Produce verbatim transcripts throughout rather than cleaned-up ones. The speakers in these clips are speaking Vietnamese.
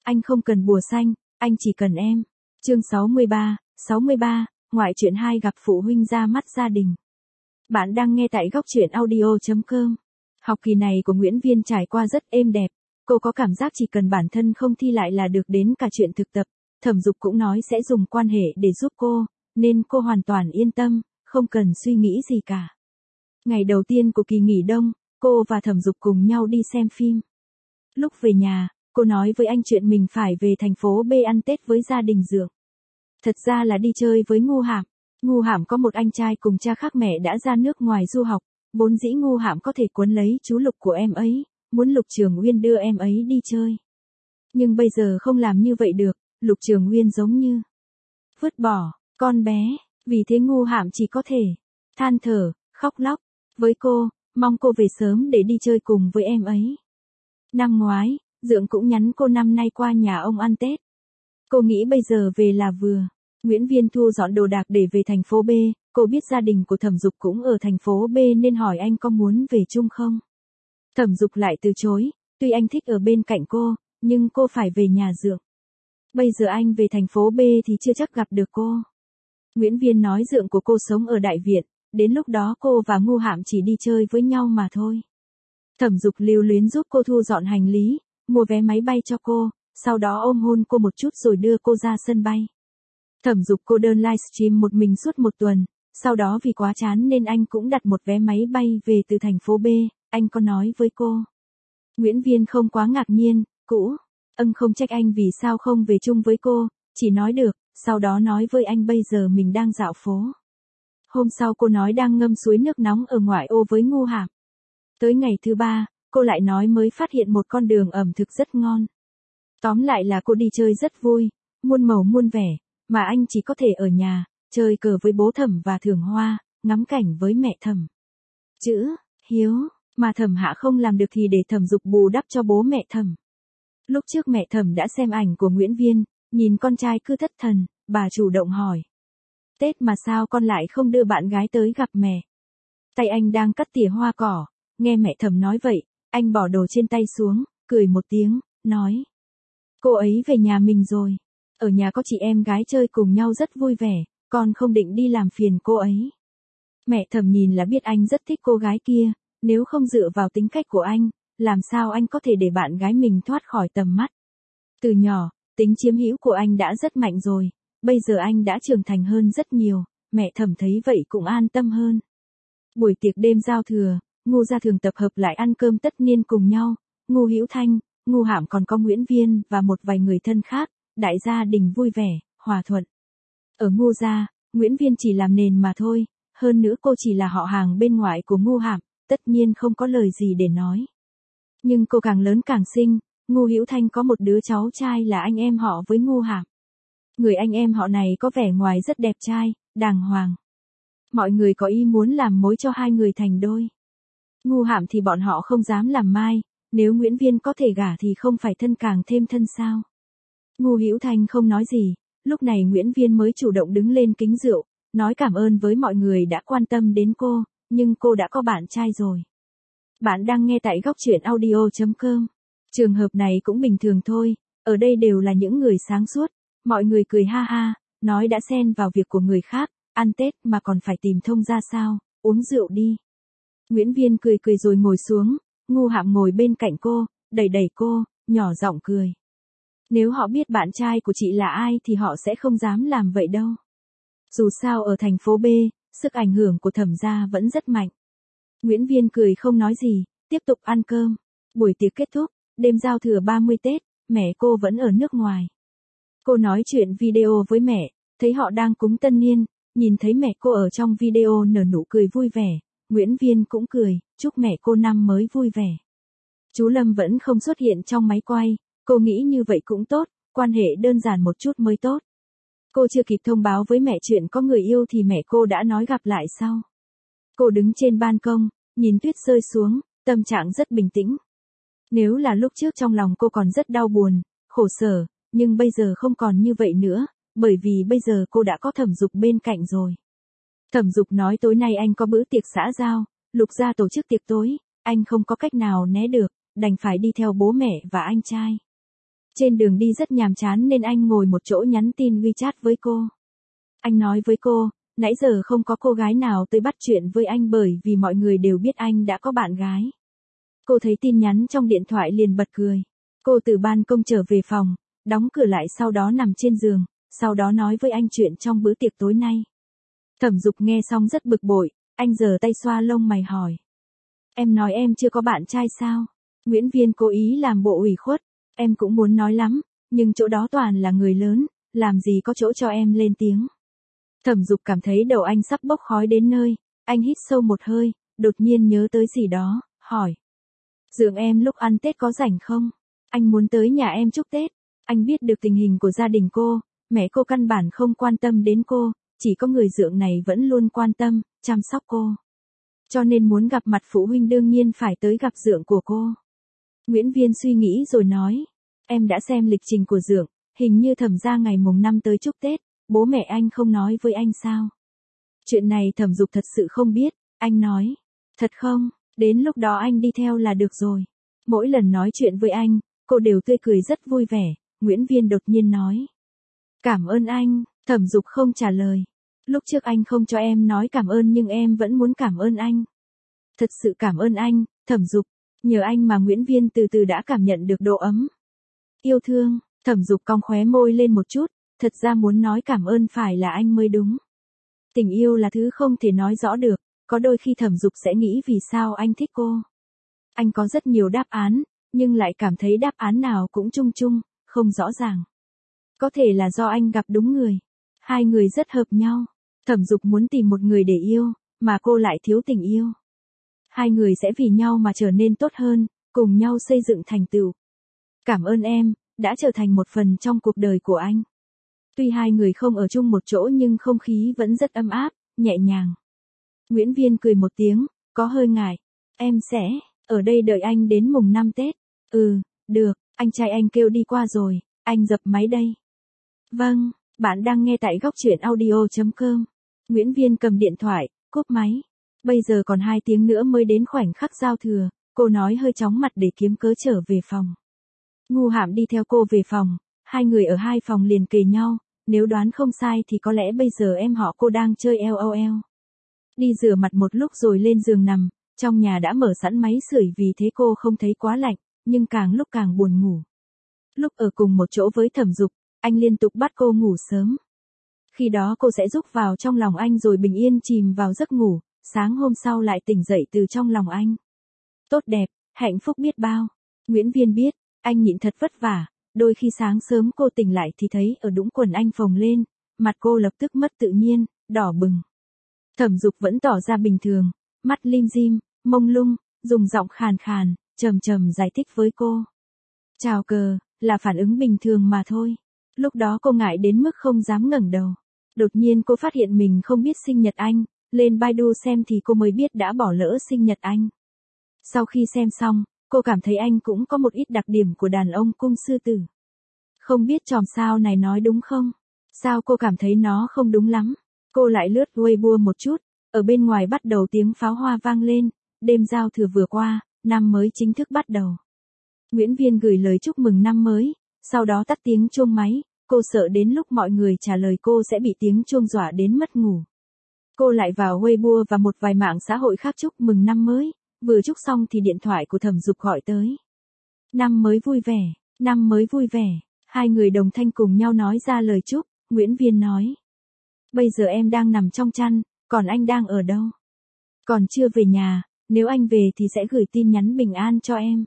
Anh không cần bùa xanh, anh chỉ cần em. Chương sáu mươi ba, sáu mươi ba, ngoại truyện hai gặp phụ huynh ra mắt gia đình. Bạn đang nghe tại góc truyện audio chấm com. Học kỳ này của Nguyễn Viên trải qua rất êm đẹp, cô có cảm giác chỉ cần bản thân không thi lại là được đến cả chuyện thực tập. Thẩm Dục cũng nói sẽ dùng quan hệ để giúp cô, nên cô hoàn toàn yên tâm, không cần suy nghĩ gì cả. Ngày đầu tiên của kỳ nghỉ đông, cô và Thẩm Dục cùng nhau đi xem phim. Lúc về nhà, cô nói với anh chuyện mình phải về thành phố B ăn Tết với gia đình Dượng. Thật ra là đi chơi với Ngu Hạm. Ngu Hạm có một anh trai cùng cha khác mẹ đã ra nước ngoài du học, vốn dĩ Ngu Hạm có thể cuốn lấy chú Lục của em ấy, muốn Lục Trường Uyên đưa em ấy đi chơi. Nhưng bây giờ không làm như vậy được, Lục Trường Uyên giống như vứt bỏ con bé, vì thế Ngu Hạm chỉ có thể than thở, khóc lóc với cô, mong cô về sớm để đi chơi cùng với em ấy. Năm ngoái, Dượng cũng nhắn cô năm nay qua nhà ông ăn Tết. Cô nghĩ bây giờ về là vừa. Nguyễn Viên thu dọn đồ đạc để về thành phố B, cô biết gia đình của Thẩm Dục cũng ở thành phố B nên hỏi anh có muốn về chung không. Thẩm Dục lại từ chối, tuy anh thích ở bên cạnh cô, nhưng cô phải về nhà Dượng. Bây giờ anh về thành phố B thì chưa chắc gặp được cô. Nguyễn Viên nói Dượng của cô sống ở Đại Viện, đến lúc đó cô và Ngu Hạm chỉ đi chơi với nhau mà thôi. Thẩm Dục lưu luyến giúp cô thu dọn hành lý, mua vé máy bay cho cô, sau đó ôm hôn cô một chút rồi đưa cô ra sân bay. Thẩm Dục cô đơn livestream một mình suốt một tuần, sau đó vì quá chán nên anh cũng đặt một vé máy bay về từ thành phố B, anh có nói với cô. Nguyễn Viên không quá ngạc nhiên, cũ, âng không trách anh vì sao không về chung với cô, chỉ nói được, sau đó nói với anh bây giờ mình đang dạo phố. Hôm sau cô nói đang ngâm suối nước nóng ở ngoại ô với Ngu Hạm. Tới ngày thứ ba, cô lại nói mới phát hiện một con đường ẩm thực rất ngon. Tóm lại là cô đi chơi rất vui, muôn màu muôn vẻ, mà anh chỉ có thể ở nhà, chơi cờ với bố Thẩm và Thưởng Hoa, ngắm cảnh với mẹ Thẩm. Chữ hiếu mà Thẩm Hạ không làm được thì để Thẩm Dục bù đắp cho bố mẹ Thẩm. Lúc trước mẹ Thẩm đã xem ảnh của Nguyễn Viên, nhìn con trai cứ thất thần, bà chủ động hỏi. Tết mà sao con lại không đưa bạn gái tới gặp mẹ? Tay anh đang cắt tỉa hoa cỏ, nghe mẹ Thẩm nói vậy, anh bỏ đồ trên tay xuống, cười một tiếng, nói. Cô ấy về nhà mình rồi. Ở nhà có chị em gái chơi cùng nhau rất vui vẻ, con không định đi làm phiền cô ấy. Mẹ Thẩm nhìn là biết anh rất thích cô gái kia, nếu không dựa vào tính cách của anh, làm sao anh có thể để bạn gái mình thoát khỏi tầm mắt. Từ nhỏ, tính chiếm hữu của anh đã rất mạnh rồi, bây giờ anh đã trưởng thành hơn rất nhiều, mẹ Thẩm thấy vậy cũng an tâm hơn. Buổi tiệc đêm giao thừa, Ngu gia thường tập hợp lại ăn cơm tất niên cùng nhau, Ngu Hữu Thanh, Ngu Hạm còn có Nguyễn Viên và một vài người thân khác, đại gia đình vui vẻ, hòa thuận. Ở Ngu gia, Nguyễn Viên chỉ làm nền mà thôi, hơn nữa cô chỉ là họ hàng bên ngoại của Ngu Hạm, tất nhiên không có lời gì để nói. Nhưng cô càng lớn càng xinh, Ngu Hữu Thanh có một đứa cháu trai là anh em họ với Ngu Hạm. Người anh em họ này có vẻ ngoài rất đẹp trai, đàng hoàng. Mọi người có ý muốn làm mối cho hai người thành đôi. Ngu Hạm thì bọn họ không dám làm mai, nếu Nguyễn Viên có thể gả thì không phải thân càng thêm thân sao. Ngu Hữu Thanh không nói gì, lúc này Nguyễn Viên mới chủ động đứng lên kính rượu, nói cảm ơn với mọi người đã quan tâm đến cô, nhưng cô đã có bạn trai rồi. Bạn đang nghe tại góc truyện audio chấm com. Trường hợp này cũng bình thường thôi, ở đây đều là những người sáng suốt, mọi người cười ha ha, nói đã xen vào việc của người khác, ăn Tết mà còn phải tìm thông ra sao, uống rượu đi. Nguyễn Viên cười cười rồi ngồi xuống, Ngu Hạm ngồi bên cạnh cô, đẩy đẩy cô, nhỏ giọng cười. Nếu họ biết bạn trai của chị là ai thì họ sẽ không dám làm vậy đâu. Dù sao ở thành phố B, sức ảnh hưởng của Thẩm gia vẫn rất mạnh. Nguyễn Viên cười không nói gì, tiếp tục ăn cơm. Buổi tiệc kết thúc, đêm giao thừa ba mươi Tết, mẹ cô vẫn ở nước ngoài. Cô nói chuyện video với mẹ, thấy họ đang cúng tân niên, nhìn thấy mẹ cô ở trong video nở nụ cười vui vẻ, Nguyễn Viên cũng cười, chúc mẹ cô năm mới vui vẻ. Chú Lâm vẫn không xuất hiện trong máy quay, cô nghĩ như vậy cũng tốt, quan hệ đơn giản một chút mới tốt. Cô chưa kịp thông báo với mẹ chuyện có người yêu thì mẹ cô đã nói gặp lại sau. Cô đứng trên ban công, nhìn tuyết rơi xuống, tâm trạng rất bình tĩnh. Nếu là lúc trước trong lòng cô còn rất đau buồn, khổ sở, nhưng bây giờ không còn như vậy nữa, bởi vì bây giờ cô đã có Thẩm Dục bên cạnh rồi. Thẩm Dục nói tối nay anh có bữa tiệc xã giao, Lục gia tổ chức tiệc tối, anh không có cách nào né được, đành phải đi theo bố mẹ và anh trai. Trên đường đi rất nhàm chán nên anh ngồi một chỗ nhắn tin WeChat với cô. Anh nói với cô, nãy giờ không có cô gái nào tới bắt chuyện với anh bởi vì mọi người đều biết anh đã có bạn gái. Cô thấy tin nhắn trong điện thoại liền bật cười. Cô từ ban công trở về phòng, đóng cửa lại sau đó nằm trên giường, sau đó nói với anh chuyện trong bữa tiệc tối nay. Thẩm Dục nghe xong rất bực bội, anh giở tay xoa lông mày hỏi. Em nói em chưa có bạn trai sao? Nguyễn Viên cố ý làm bộ ủy khuất, em cũng muốn nói lắm, nhưng chỗ đó toàn là người lớn, làm gì có chỗ cho em lên tiếng. Thẩm Dục cảm thấy đầu anh sắp bốc khói đến nơi, anh hít sâu một hơi, đột nhiên nhớ tới gì đó, hỏi. Dượng em lúc ăn Tết có rảnh không? Anh muốn tới nhà em chúc Tết. Anh biết được tình hình của gia đình cô, mẹ cô căn bản không quan tâm đến cô, chỉ có người dượng này vẫn luôn quan tâm, chăm sóc cô. Cho nên muốn gặp mặt phụ huynh đương nhiên phải tới gặp dượng của cô. Nguyễn Viên suy nghĩ rồi nói, em đã xem lịch trình của dượng, hình như Thẩm gia ngày mùng năm tới chúc Tết, bố mẹ anh không nói với anh sao? Chuyện này Thẩm Dục thật sự không biết, anh nói, thật không, đến lúc đó anh đi theo là được rồi. Mỗi lần nói chuyện với anh, cô đều tươi cười rất vui vẻ, Nguyễn Viên đột nhiên nói. Cảm ơn anh, Thẩm Dục không trả lời. Lúc trước anh không cho em nói cảm ơn nhưng em vẫn muốn cảm ơn anh. Thật sự cảm ơn anh, Thẩm Dục, nhờ anh mà Nguyễn Viên từ từ đã cảm nhận được độ ấm. Yêu thương, Thẩm Dục cong khóe môi lên một chút, thật ra muốn nói cảm ơn phải là anh mới đúng. Tình yêu là thứ không thể nói rõ được, có đôi khi Thẩm Dục sẽ nghĩ vì sao anh thích cô. Anh có rất nhiều đáp án, nhưng lại cảm thấy đáp án nào cũng chung chung, không rõ ràng. Có thể là do anh gặp đúng người. Hai người rất hợp nhau. Thẩm Dục muốn tìm một người để yêu, mà cô lại thiếu tình yêu. Hai người sẽ vì nhau mà trở nên tốt hơn, cùng nhau xây dựng thành tựu. Cảm ơn em, đã trở thành một phần trong cuộc đời của anh. Tuy hai người không ở chung một chỗ nhưng không khí vẫn rất ấm áp, nhẹ nhàng. Nguyễn Viên cười một tiếng, có hơi ngại. Em sẽ ở đây đợi anh đến mùng năm Tết. Ừ, được, anh trai anh kêu đi qua rồi, anh dập máy đây. Vâng, bạn đang nghe tại góc truyện audio chấm com. Nguyễn Viên cầm điện thoại, cúp máy. Bây giờ còn hai tiếng nữa mới đến khoảnh khắc giao thừa, cô nói hơi chóng mặt để kiếm cớ trở về phòng. Ngu Hạm đi theo cô về phòng, hai người ở hai phòng liền kề nhau, nếu đoán không sai thì có lẽ bây giờ em họ cô đang chơi LOL. Đi rửa mặt một lúc rồi lên giường nằm, trong nhà đã mở sẵn máy sưởi vì thế cô không thấy quá lạnh, nhưng càng lúc càng buồn ngủ. Lúc ở cùng một chỗ với Thẩm Dục, anh liên tục bắt cô ngủ sớm. Khi đó cô sẽ rúc vào trong lòng anh rồi bình yên chìm vào giấc ngủ, sáng hôm sau lại tỉnh dậy từ trong lòng anh. Tốt đẹp, hạnh phúc biết bao. Nguyễn Viên biết, anh nhịn thật vất vả, đôi khi sáng sớm cô tỉnh lại thì thấy ở đũng quần anh phồng lên, mặt cô lập tức mất tự nhiên, đỏ bừng. Thẩm Dục vẫn tỏ ra bình thường, mắt lim dim, mông lung, dùng giọng khàn khàn, trầm trầm giải thích với cô. Chào cờ, là phản ứng bình thường mà thôi. Lúc đó cô ngại đến mức không dám ngẩng đầu. Đột nhiên cô phát hiện mình không biết sinh nhật anh, lên Baidu xem thì cô mới biết đã bỏ lỡ sinh nhật anh. Sau khi xem xong, cô cảm thấy anh cũng có một ít đặc điểm của đàn ông cung sư tử. Không biết chòm sao này nói đúng không? Sao cô cảm thấy nó không đúng lắm? Cô lại lướt Weibo một chút, ở bên ngoài bắt đầu tiếng pháo hoa vang lên, đêm giao thừa vừa qua, năm mới chính thức bắt đầu. Nguyễn Viên gửi lời chúc mừng năm mới, sau đó tắt tiếng chuông máy, cô sợ đến lúc mọi người trả lời cô sẽ bị tiếng chuông dọa đến mất ngủ. Cô lại vào Weibo và một vài mạng xã hội khác chúc mừng năm mới, vừa chúc xong thì điện thoại của Thẩm Dục gọi tới. Năm mới vui vẻ, năm mới vui vẻ, hai người đồng thanh cùng nhau nói ra lời chúc, Nguyễn Viên nói. Bây giờ em đang nằm trong chăn, còn anh đang ở đâu? Còn chưa về nhà, nếu anh về thì sẽ gửi tin nhắn bình an cho em.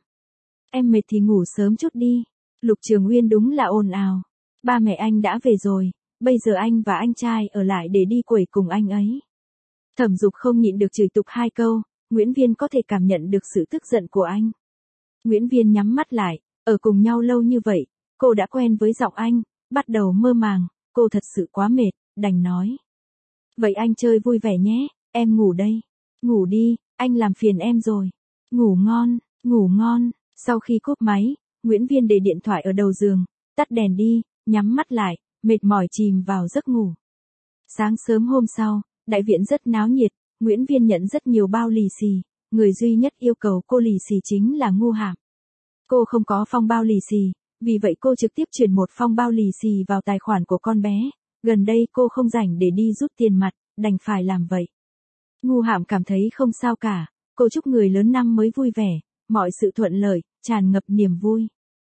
Em mệt thì ngủ sớm chút đi. Lục Trường Uyên đúng là ồn ào. Ba mẹ anh đã về rồi, bây giờ anh và anh trai ở lại để đi quẩy cùng anh ấy. Thẩm Dục không nhịn được chửi tục hai câu, Nguyễn Viên có thể cảm nhận được sự tức giận của anh. Nguyễn Viên nhắm mắt lại, ở cùng nhau lâu như vậy, cô đã quen với giọng anh, bắt đầu mơ màng, cô thật sự quá mệt, đành nói. Vậy anh chơi vui vẻ nhé, em ngủ đây. Ngủ đi, anh làm phiền em rồi. Ngủ ngon, ngủ ngon. Sau khi cúp máy, Nguyễn Viên để điện thoại ở đầu giường, tắt đèn đi, nhắm mắt lại, mệt mỏi chìm vào giấc ngủ. Sáng sớm hôm sau, đại viện rất náo nhiệt, Nguyễn Viên nhận rất nhiều bao lì xì, người duy nhất yêu cầu cô lì xì chính là Ngu Hạm. Cô không có phong bao lì xì, vì vậy cô trực tiếp chuyển một phong bao lì xì vào tài khoản của con bé. Gần đây cô không rảnh để đi rút tiền mặt, đành phải làm vậy. Ngu Hạm cảm thấy không sao cả, cô chúc người lớn năm mới vui vẻ, mọi sự thuận lợi, tràn ngập niềm vui.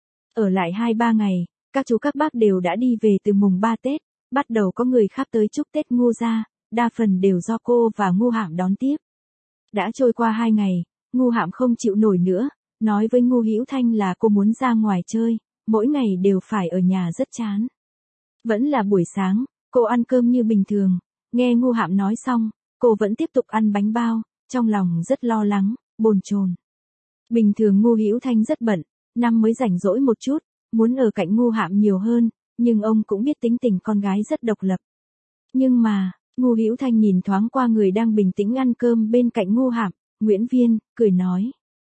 Ở lại hai ba ngày, các chú các bác đều đã đi về từ mùng ba Tết, bắt đầu có người khác tới chúc Tết Ngu ra, đa phần đều do cô và Ngu Hạm đón tiếp. Đã trôi qua hai ngày, Ngu Hạm không chịu nổi nữa, nói với Ngu Hữu Thanh là cô muốn ra ngoài chơi, mỗi ngày đều phải ở nhà rất chán. Vẫn là buổi sáng, cô ăn cơm như bình thường, nghe Ngu Hạm nói xong, cô vẫn tiếp tục ăn bánh bao, trong lòng rất lo lắng, bồn chồn. Bình thường Ngu Hữu Thanh rất bận, năm mới rảnh rỗi một chút, muốn ở cạnh Ngu Hạm nhiều hơn, nhưng ông cũng biết tính tình con gái rất độc lập. Nhưng mà, Ngu Hữu Thanh nhìn thoáng qua người đang bình tĩnh ăn cơm bên cạnh Ngu Hạm, Nguyễn Viên, cười nói.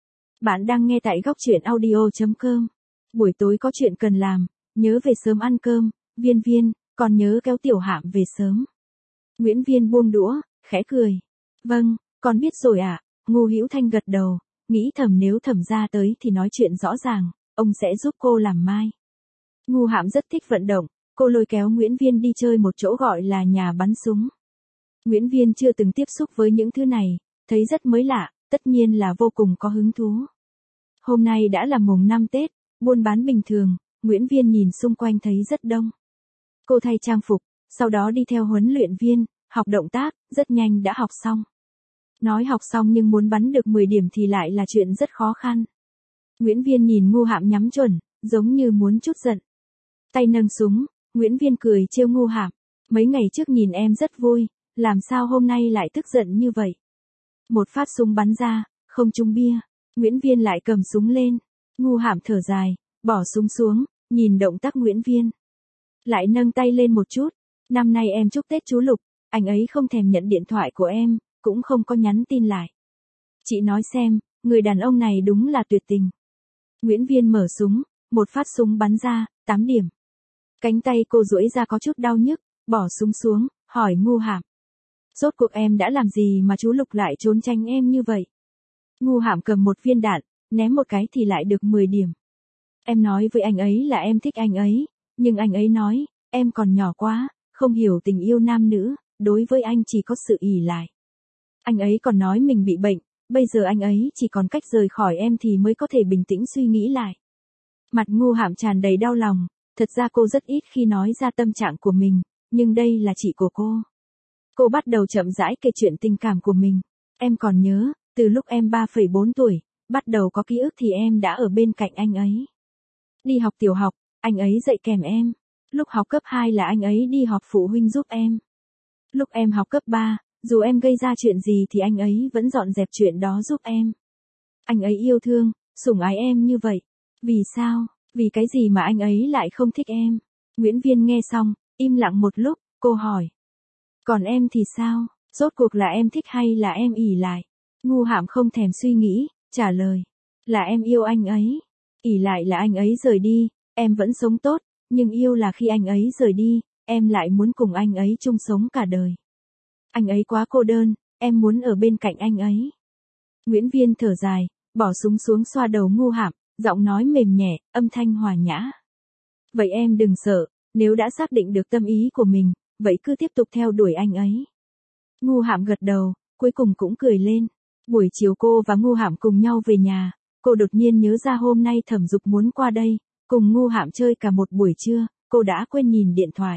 Bạn đang nghe tại góc truyện audio chấm com. Buổi tối có chuyện cần làm, nhớ về sớm ăn cơm, Viên Viên, còn nhớ kéo Tiểu Hạm về sớm. Nguyễn Viên buông đũa, khẽ cười. Vâng, con biết rồi ạ. Ngu Hữu Thanh gật đầu, nghĩ thầm nếu Thẩm gia tới thì nói chuyện rõ ràng, ông sẽ giúp cô làm mai. Ngu Hạm rất thích vận động, cô lôi kéo Nguyễn Viên đi chơi một chỗ gọi là nhà bắn súng. Nguyễn Viên chưa từng tiếp xúc với những thứ này, thấy rất mới lạ, tất nhiên là vô cùng có hứng thú. Hôm nay đã là mùng năm Tết, buôn bán bình thường, Nguyễn Viên nhìn xung quanh thấy rất đông. Cô thay trang phục, sau đó đi theo huấn luyện viên, học động tác, rất nhanh đã học xong. Nói học xong nhưng muốn bắn được mười điểm thì lại là chuyện rất khó khăn. Nguyễn Viên nhìn Ngu Hạm nhắm chuẩn, giống như muốn chút giận. Tay nâng súng, Nguyễn Viên cười trêu Ngu Hạm. Mấy ngày trước nhìn em rất vui, làm sao hôm nay lại tức giận như vậy? Một phát súng bắn ra, không trúng bia. Nguyễn Viên lại cầm súng lên. Ngu Hạm thở dài, bỏ súng xuống, nhìn động tác Nguyễn Viên. Lại nâng tay lên một chút. Năm nay em chúc Tết chú Lục, anh ấy không thèm nhận điện thoại của em, cũng không có nhắn tin lại. Chị nói xem, người đàn ông này đúng là tuyệt tình. Nguyễn Viên mở súng, một phát súng bắn ra, tám điểm. Cánh tay cô duỗi ra có chút đau nhức, bỏ súng xuống, hỏi Ngu Hạm. Rốt cuộc em đã làm gì mà chú Lục lại trốn tránh em như vậy? Ngu Hạm cầm một viên đạn, ném một cái thì lại được mười điểm. Em nói với anh ấy là em thích anh ấy, nhưng anh ấy nói, em còn nhỏ quá, không hiểu tình yêu nam nữ, đối với anh chỉ có sự ỷ lại. Anh ấy còn nói mình bị bệnh, bây giờ anh ấy chỉ còn cách rời khỏi em thì mới có thể bình tĩnh suy nghĩ lại. Mặt Ngu Hạm tràn đầy đau lòng, thật ra cô rất ít khi nói ra tâm trạng của mình, nhưng đây là chị của cô. Cô bắt đầu chậm rãi kể chuyện tình cảm của mình. Em còn nhớ, từ lúc em ba phẩy bốn tuổi, bắt đầu có ký ức thì em đã ở bên cạnh anh ấy. Đi học tiểu học, anh ấy dạy kèm em. Lúc học cấp hai là anh ấy đi họp phụ huynh giúp em. Lúc em học cấp ba, dù em gây ra chuyện gì thì anh ấy vẫn dọn dẹp chuyện đó giúp em. Anh ấy yêu thương, sủng ái em như vậy. Vì sao? Vì cái gì mà anh ấy lại không thích em? Nguyễn Viên nghe xong, im lặng một lúc, cô hỏi. Còn em thì sao? Rốt cuộc là em thích hay là em ỷ lại? Ngu Hạm không thèm suy nghĩ, trả lời. Là em yêu anh ấy. Ỷ lại là anh ấy rời đi, em vẫn sống tốt, nhưng yêu là khi anh ấy rời đi, em lại muốn cùng anh ấy chung sống cả đời. Anh ấy quá cô đơn, em muốn ở bên cạnh anh ấy. Nguyễn Viên thở dài, bỏ súng xuống xoa đầu Ngu Hạm, giọng nói mềm nhẹ, âm thanh hòa nhã. Vậy em đừng sợ, nếu đã xác định được tâm ý của mình, vậy cứ tiếp tục theo đuổi anh ấy. Ngu Hạm gật đầu, cuối cùng cũng cười lên. Buổi chiều cô và Ngu Hạm cùng nhau về nhà, cô đột nhiên nhớ ra hôm nay Thẩm Dục muốn qua đây, cùng Ngu Hạm chơi cả một buổi trưa, cô đã quên nhìn điện thoại.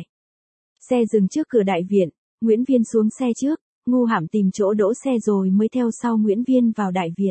Xe dừng trước cửa đại viện, Nguyễn Viên xuống xe trước, Ngu Hạm tìm chỗ đỗ xe rồi mới theo sau Nguyễn Viên vào đại viện.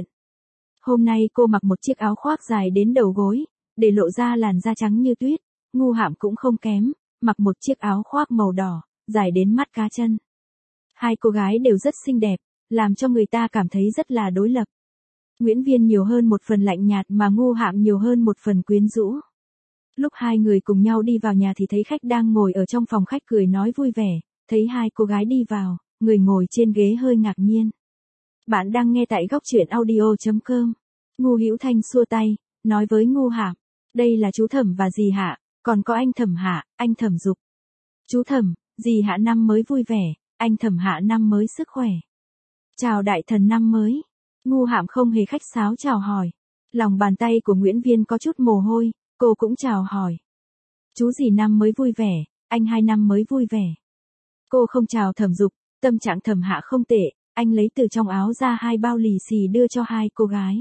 Hôm nay cô mặc một chiếc áo khoác dài đến đầu gối, để lộ ra làn da trắng như tuyết. Ngu Hạm cũng không kém, mặc một chiếc áo khoác màu đỏ, dài đến mắt cá chân. Hai cô gái đều rất xinh đẹp, làm cho người ta cảm thấy rất là đối lập. Nguyễn Viên nhiều hơn một phần lạnh nhạt mà Ngu Hạm nhiều hơn một phần quyến rũ. Lúc hai người cùng nhau đi vào nhà thì thấy khách đang ngồi ở trong phòng khách cười nói vui vẻ, thấy hai cô gái đi vào, người ngồi trên ghế hơi ngạc nhiên. Bạn đang nghe tại góc truyện audio chấm com. Ngu Hữu Thanh xua tay, nói với Ngu Hạm, đây là chú Thẩm và dì Hạ, còn có anh Thẩm Hạ, anh Thẩm Dục. Chú Thẩm, dì Hạ năm mới vui vẻ, anh Thẩm Hạ năm mới sức khỏe. Chào đại thần năm mới. Ngu Hạm không hề khách sáo chào hỏi. Lòng bàn tay của Nguyễn Viên có chút mồ hôi, Cô cũng chào hỏi. Chú gì năm mới vui vẻ, anh hai năm mới vui vẻ. Cô không chào Thẩm Dục, tâm trạng Thẩm Hạ không tệ, anh lấy từ trong áo ra hai bao lì xì đưa cho hai cô gái.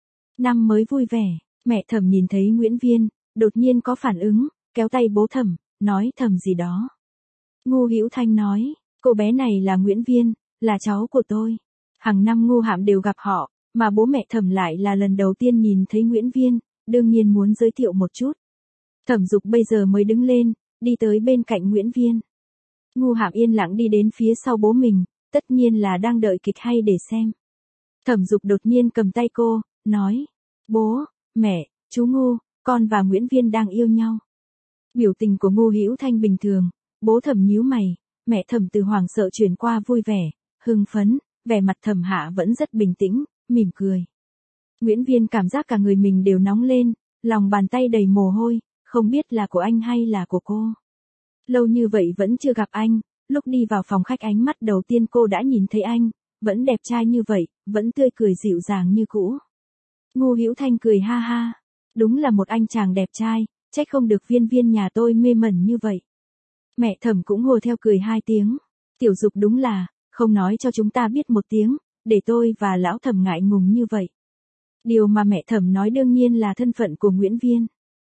Năm mới vui vẻ, mẹ Thẩm nhìn thấy Nguyễn Viên, đột nhiên có phản ứng, kéo tay bố Thẩm, nói thầm gì đó. Ngô Hữu Thanh nói, cô bé này là Nguyễn Viên, là cháu của tôi. Hàng năm Ngô Hạm đều gặp họ, mà bố mẹ Thẩm lại là lần đầu tiên nhìn thấy Nguyễn Viên, đương nhiên muốn giới thiệu một chút. Thẩm Dục bây giờ mới đứng lên, đi tới bên cạnh Nguyễn Viên. Ngô Hạm yên lặng đi đến phía sau bố mình, tất nhiên là đang đợi kịch hay để xem. Thẩm Dục đột nhiên cầm tay cô, nói, bố, mẹ, chú Ngô, con và Nguyễn Viên đang yêu nhau. Biểu tình của Ngô Hữu Thanh bình thường, bố Thẩm nhíu mày, mẹ Thẩm từ hoảng sợ chuyển qua vui vẻ, hưng phấn, vẻ mặt Thẩm Hạ vẫn rất bình tĩnh, mỉm cười. Nguyễn Viên cảm giác cả người mình đều nóng lên, lòng bàn tay đầy mồ hôi, không biết là của anh hay là của cô. Lâu như vậy vẫn chưa gặp anh, lúc đi vào phòng khách ánh mắt đầu tiên cô đã nhìn thấy anh, vẫn đẹp trai như vậy, vẫn tươi cười dịu dàng như cũ. Ngô Hữu Thanh cười ha ha, đúng là một anh chàng đẹp trai, trách không được Viên Viên nhà tôi mê mẩn như vậy. Mẹ Thẩm cũng hô theo cười hai tiếng, Tiểu Dục đúng là, không nói cho chúng ta biết một tiếng, để tôi và lão Thẩm ngại ngùng như vậy. Điều mà mẹ Thẩm nói đương nhiên là thân phận của Nguyễn Viên.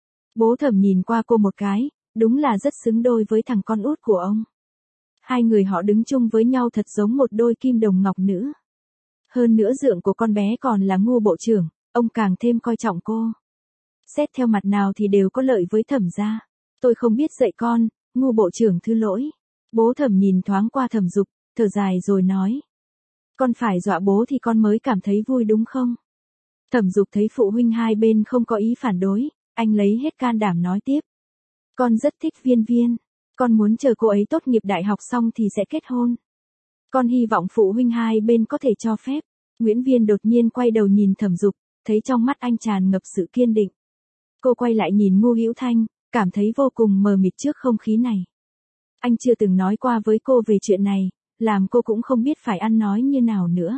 Bố Thẩm nhìn qua cô một cái, đúng là rất xứng đôi với thằng con út của ông. Hai người họ đứng chung với nhau thật giống một đôi kim đồng ngọc nữ. Hơn nữa dượng của con bé còn là Ngô bộ trưởng, ông càng thêm coi trọng cô. Xét theo mặt nào thì đều có lợi với Thẩm gia. Tôi không biết dạy con, Ngô bộ trưởng thứ lỗi. Bố Thẩm nhìn thoáng qua Thẩm Dục, thở dài rồi nói. Con phải dọa bố thì con mới cảm thấy vui đúng không? Thẩm Dục thấy phụ huynh hai bên không có ý phản đối, anh lấy hết can đảm nói tiếp. Con rất thích Viên Viên, con muốn chờ cô ấy tốt nghiệp đại học xong thì sẽ kết hôn. Con hy vọng phụ huynh hai bên có thể cho phép. Nguyễn Viên đột nhiên quay đầu nhìn Thẩm Dục, thấy trong mắt anh tràn ngập sự kiên định. Cô quay lại nhìn Ngô Hữu Thanh, cảm thấy vô cùng mờ mịt trước không khí này. Anh chưa từng nói qua với cô về chuyện này, làm cô cũng không biết phải ăn nói như nào nữa.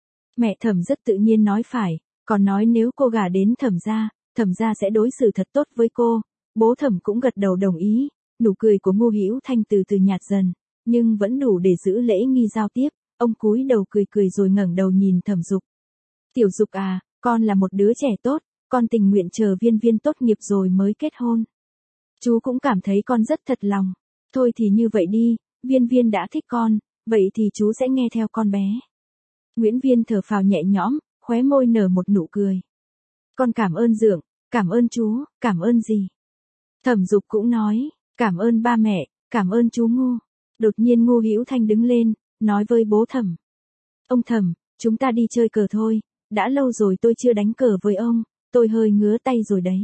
Mẹ Thẩm rất tự nhiên nói phải, còn nói nếu cô gả đến Thẩm gia, Thẩm gia sẽ đối xử thật tốt với cô. Bố Thẩm cũng gật đầu đồng ý, nụ cười của Ngô Hữu Thanh từ từ nhạt dần, nhưng vẫn đủ để giữ lễ nghi giao tiếp, ông cúi đầu cười cười rồi ngẩng đầu nhìn Thẩm Dục. Tiểu Dục à, con là một đứa trẻ tốt, con tình nguyện chờ Viên Viên tốt nghiệp rồi mới kết hôn. Chú cũng cảm thấy con rất thật lòng, thôi thì như vậy đi, Viên Viên đã thích con, vậy thì chú sẽ nghe theo con bé. Nguyễn Viên thở phào nhẹ nhõm, khóe môi nở một nụ cười. Con cảm ơn dượng, cảm ơn chú, cảm ơn gì? Thẩm Dục cũng nói, cảm ơn ba mẹ, cảm ơn chú Ngô. Đột nhiên Ngô Hữu Thanh đứng lên, nói với bố Thẩm. Ông Thẩm, chúng ta đi chơi cờ thôi, đã lâu rồi tôi chưa đánh cờ với ông, tôi hơi ngứa tay rồi đấy.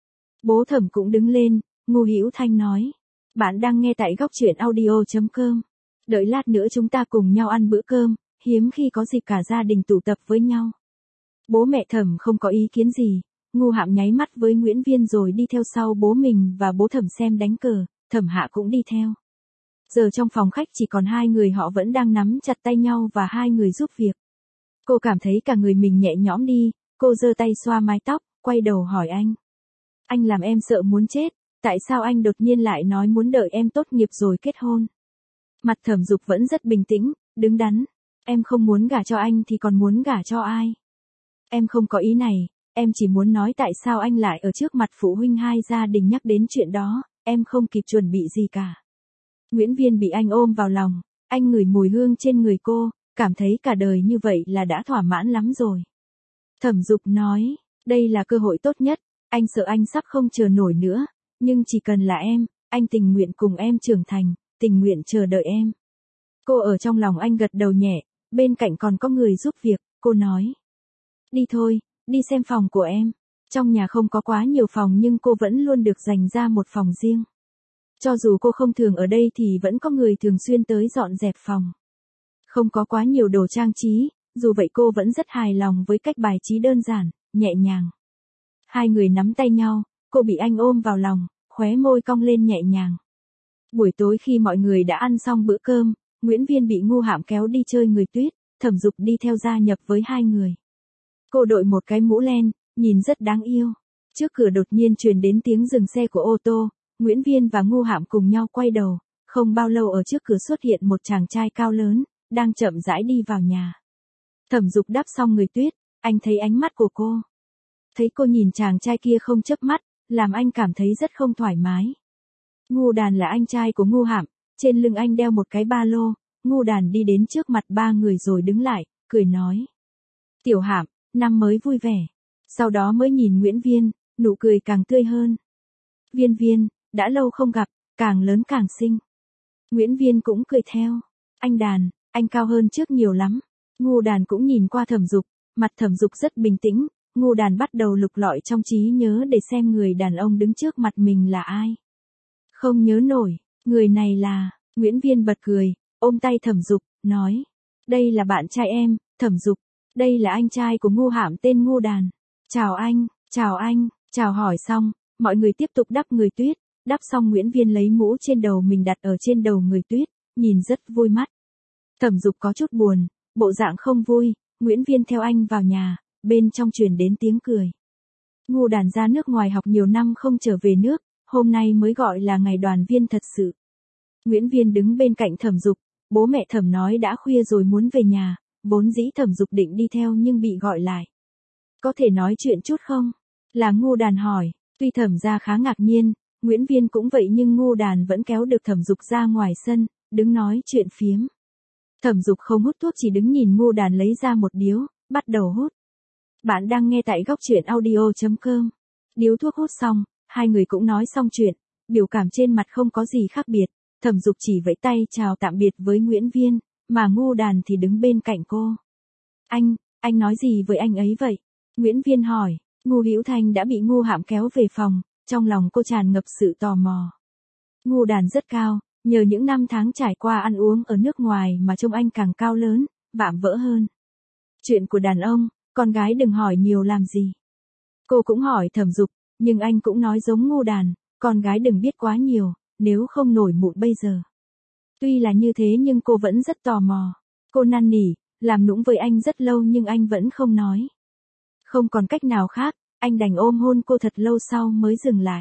Bố Thẩm cũng đứng lên, Ngô Hữu Thanh nói. Bạn đang nghe tại góc truyện audio chấm com. Đợi lát nữa chúng ta cùng nhau ăn bữa cơm, hiếm khi có dịp cả gia đình tụ tập với nhau. Bố mẹ Thẩm không có ý kiến gì. Ngô Hạm nháy mắt với Nguyễn Viên rồi đi theo sau bố mình và bố Thẩm xem đánh cờ, Thẩm Hạ cũng đi theo. Giờ trong phòng khách chỉ còn hai người họ vẫn đang nắm chặt tay nhau và hai người giúp việc. Cô cảm thấy cả người mình nhẹ nhõm đi, cô giơ tay xoa mái tóc, quay đầu hỏi anh. Anh làm em sợ muốn chết, tại sao anh đột nhiên lại nói muốn đợi em tốt nghiệp rồi kết hôn? Mặt Thẩm Dục vẫn rất bình tĩnh, đứng đắn. Em không muốn gả cho anh thì còn muốn gả cho ai? Em không có ý này. Em chỉ muốn nói tại sao anh lại ở trước mặt phụ huynh hai gia đình nhắc đến chuyện đó, em không kịp chuẩn bị gì cả. Nguyễn Viên bị anh ôm vào lòng, anh ngửi mùi hương trên người cô, cảm thấy cả đời như vậy là đã thỏa mãn lắm rồi. Thẩm Dục nói, đây là cơ hội tốt nhất, anh sợ anh sắp không chờ nổi nữa, nhưng chỉ cần là em, anh tình nguyện cùng em trưởng thành, tình nguyện chờ đợi em. Cô ở trong lòng anh gật đầu nhẹ, bên cạnh còn có người giúp việc, cô nói. Đi thôi. Đi xem phòng của em. Trong nhà không có quá nhiều phòng nhưng cô vẫn luôn được dành ra một phòng riêng. Cho dù cô không thường ở đây thì vẫn có người thường xuyên tới dọn dẹp phòng. Không có quá nhiều đồ trang trí, dù vậy cô vẫn rất hài lòng với cách bài trí đơn giản, nhẹ nhàng. Hai người nắm tay nhau, cô bị anh ôm vào lòng, khóe môi cong lên nhẹ nhàng. Buổi tối khi mọi người đã ăn xong bữa cơm, Nguyễn Viên bị Ngô Hạm kéo đi chơi người tuyết, Thẩm Dục đi theo gia nhập với hai người. Cô đội một cái mũ len, nhìn rất đáng yêu. Trước cửa đột nhiên truyền đến tiếng dừng xe của ô tô, Nguyễn Viên và Ngu Hạm cùng nhau quay đầu, không bao lâu ở trước cửa xuất hiện một chàng trai cao lớn, đang chậm rãi đi vào nhà. Thẩm Dục đắp xong người Tuyết, anh thấy ánh mắt của cô. Thấy cô nhìn chàng trai kia không chớp mắt, làm anh cảm thấy rất không thoải mái. Ngu Đàn là anh trai của Ngu Hạm, trên lưng anh đeo một cái ba lô, Ngu Đàn đi đến trước mặt ba người rồi đứng lại, cười nói. Tiểu Hạm, năm mới vui vẻ. Sau đó mới nhìn Nguyễn Viên, nụ cười càng tươi hơn. Viên Viên, đã lâu không gặp, càng lớn càng xinh. Nguyễn Viên cũng cười theo. Anh Đàn, anh cao hơn trước nhiều lắm. Ngu Đàn cũng nhìn qua Thẩm Dục, mặt Thẩm Dục rất bình tĩnh, Ngu Đàn bắt đầu lục lọi trong trí nhớ để xem người đàn ông đứng trước mặt mình là ai. Không nhớ nổi, người này là, Nguyễn Viên bật cười, ôm tay Thẩm Dục, nói. Đây là bạn trai em, Thẩm Dục, đây là anh trai của Ngu Hạm tên Ngu Đàn. Chào anh, chào anh, chào hỏi xong, mọi người tiếp tục đắp người Tuyết, đắp xong Nguyễn Viên lấy mũ trên đầu mình đặt ở trên đầu người Tuyết, nhìn rất vui mắt. Thẩm Dục có chút buồn, bộ dạng không vui, Nguyễn Viên theo anh vào nhà, bên trong truyền đến tiếng cười. Ngu Đàn ra nước ngoài học nhiều năm không trở về nước, hôm nay mới gọi là ngày đoàn viên thật sự. Nguyễn Viên đứng bên cạnh Thẩm Dục, bố mẹ Thẩm nói đã khuya rồi muốn về nhà, vốn dĩ Thẩm Dục định đi theo nhưng bị gọi lại. Có thể nói chuyện chút không? Là Ngu Đàn hỏi, tuy Thẩm gia khá ngạc nhiên, Nguyễn Viên cũng vậy nhưng Ngu Đàn vẫn kéo được Thẩm Dục ra ngoài sân, đứng nói chuyện phiếm. Thẩm Dục không hút thuốc chỉ đứng nhìn Ngu Đàn lấy ra một điếu, bắt đầu hút. Bạn đang nghe tại góc truyện audio chấm com. Điếu thuốc hút xong, hai người cũng nói xong chuyện, biểu cảm trên mặt không có gì khác biệt, Thẩm Dục chỉ vẫy tay chào tạm biệt với Nguyễn Viên, mà Ngu Đàn thì đứng bên cạnh cô. Anh, anh nói gì với anh ấy vậy? Nguyễn Viên hỏi, Ngu Hữu Thanh đã bị Ngu Hạm kéo về phòng, trong lòng cô tràn ngập sự tò mò. Ngu Đàn rất cao, nhờ những năm tháng trải qua ăn uống ở nước ngoài mà trông anh càng cao lớn, vạm vỡ hơn. Chuyện của đàn ông, con gái đừng hỏi nhiều làm gì. Cô cũng hỏi Thẩm Dục, nhưng anh cũng nói giống Ngu Đàn, con gái đừng biết quá nhiều, nếu không nổi mụn bây giờ. Tuy là như thế nhưng cô vẫn rất tò mò. Cô năn nỉ, làm nũng với anh rất lâu nhưng anh vẫn không nói. Không còn cách nào khác, anh đành ôm hôn cô thật lâu sau mới dừng lại.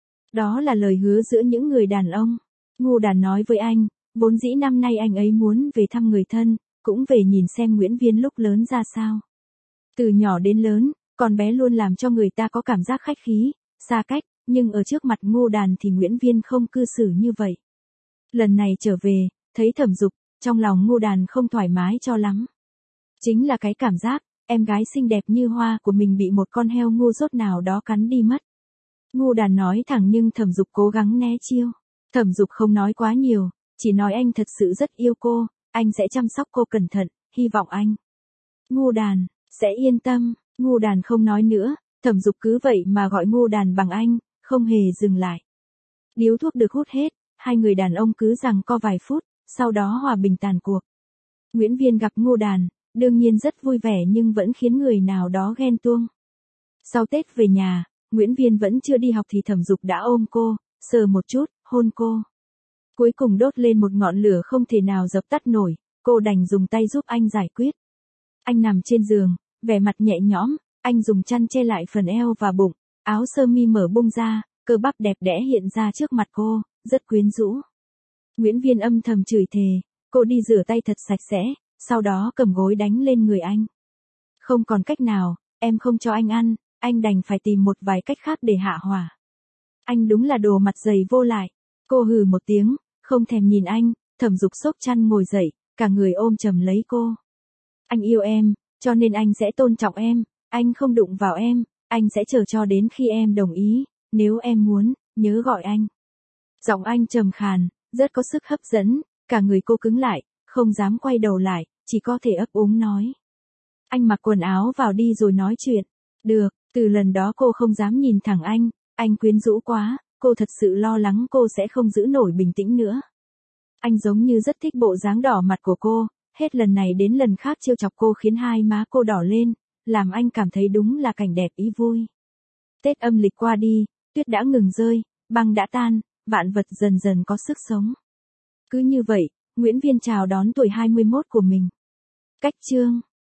Đó là lời hứa giữa những người đàn ông. Ngu Đàn nói với anh, vốn dĩ năm nay anh ấy muốn về thăm người thân, cũng về nhìn xem Nguyễn Viên lúc lớn ra sao. Từ nhỏ đến lớn, con bé luôn làm cho người ta có cảm giác khách khí, xa cách, nhưng ở trước mặt Ngu Đàn thì Nguyễn Viên không cư xử như vậy. Lần này trở về, thấy Thẩm Dục, trong lòng Ngu Đàn không thoải mái cho lắm. Chính là cái cảm giác, em gái xinh đẹp như hoa của mình bị một con heo ngu dốt nào đó cắn đi mất. Ngu Đàn nói thẳng nhưng Thẩm Dục cố gắng né chiêu. Thẩm Dục không nói quá nhiều, chỉ nói anh thật sự rất yêu cô, anh sẽ chăm sóc cô cẩn thận, hy vọng anh. Ngu Đàn, sẽ yên tâm, Ngu Đàn không nói nữa, Thẩm Dục cứ vậy mà gọi Ngu Đàn bằng anh, không hề dừng lại. Điếu thuốc được hút hết, hai người đàn ông cứ giằng co vài phút, sau đó hòa bình tàn cuộc. Nguyễn Viên gặp Ngu Đàn, đương nhiên rất vui vẻ nhưng vẫn khiến người nào đó ghen tuông. Sau Tết về nhà, Nguyễn Viên vẫn chưa đi học thì Thẩm Dục đã ôm cô, sờ một chút, hôn cô. Cuối cùng đốt lên một ngọn lửa không thể nào dập tắt nổi, cô đành dùng tay giúp anh giải quyết. Anh nằm trên giường, vẻ mặt nhẹ nhõm, anh dùng chăn che lại phần eo và bụng, áo sơ mi mở bung ra, cơ bắp đẹp đẽ hiện ra trước mặt cô, rất quyến rũ. Nguyễn Viên âm thầm chửi thề, cô đi rửa tay thật sạch sẽ, sau đó cầm gối đánh lên người anh. Không còn cách nào, em không cho anh ăn, anh đành phải tìm một vài cách khác để hạ hỏa. Anh đúng là đồ mặt dày vô lại. Cô hừ một tiếng, không thèm nhìn anh, Thẩm Dục xốc chăn ngồi dậy, cả người ôm chầm lấy cô. Anh yêu em, cho nên anh sẽ tôn trọng em, anh không đụng vào em, anh sẽ chờ cho đến khi em đồng ý, nếu em muốn, nhớ gọi anh. Giọng anh trầm khàn, rất có sức hấp dẫn, cả người cô cứng lại, không dám quay đầu lại, chỉ có thể ấp úng nói. Anh mặc quần áo vào đi rồi nói chuyện. Được, từ lần đó cô không dám nhìn thẳng anh, anh quyến rũ quá, cô thật sự lo lắng cô sẽ không giữ nổi bình tĩnh nữa. Anh giống như rất thích bộ dáng đỏ mặt của cô, hết lần này đến lần khác trêu chọc cô khiến hai má cô đỏ lên, làm anh cảm thấy đúng là cảnh đẹp ý vui. Tết âm lịch qua đi, tuyết đã ngừng rơi, băng đã tan, vạn vật dần dần có sức sống. Cứ như vậy, Nguyễn Viên chào đón tuổi hai mươi mốt của mình. Cách chương